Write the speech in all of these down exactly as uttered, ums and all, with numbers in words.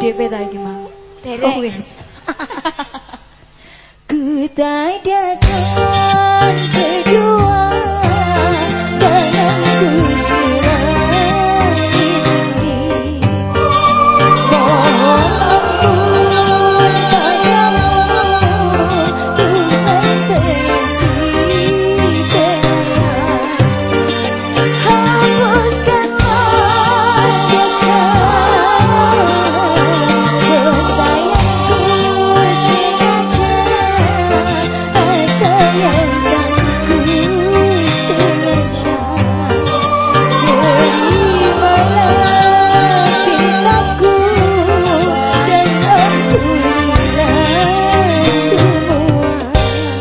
D P ta iki mau. Derek. Oh wis. Ku tak datang berdua dalam kumpulan ini. Mohon ampun padamu Tuhan kasih penyayang. Hapuskanlah dosa dosa yang ku sengaja atau yang tak ku sengaja. Terimalah pintaku dan ampunilah semua.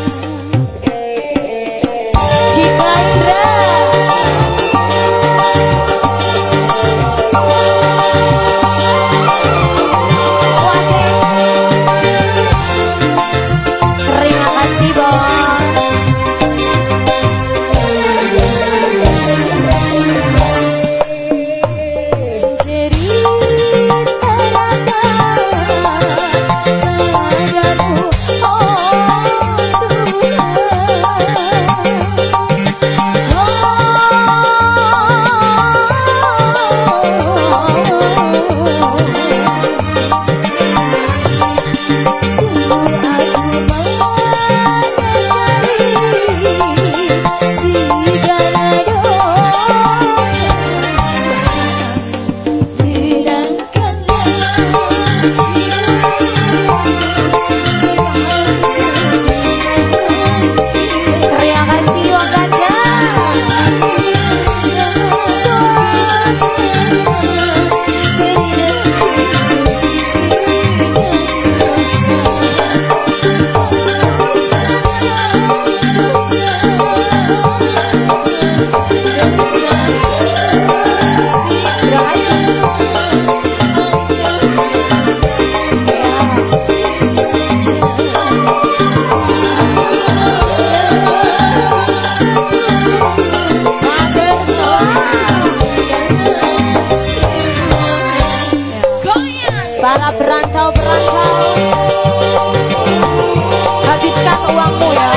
Jika terima kasih Bang. Cerita padamu terima kasih Wakanda. Para perantau-perantau, habiskan uangmu ya.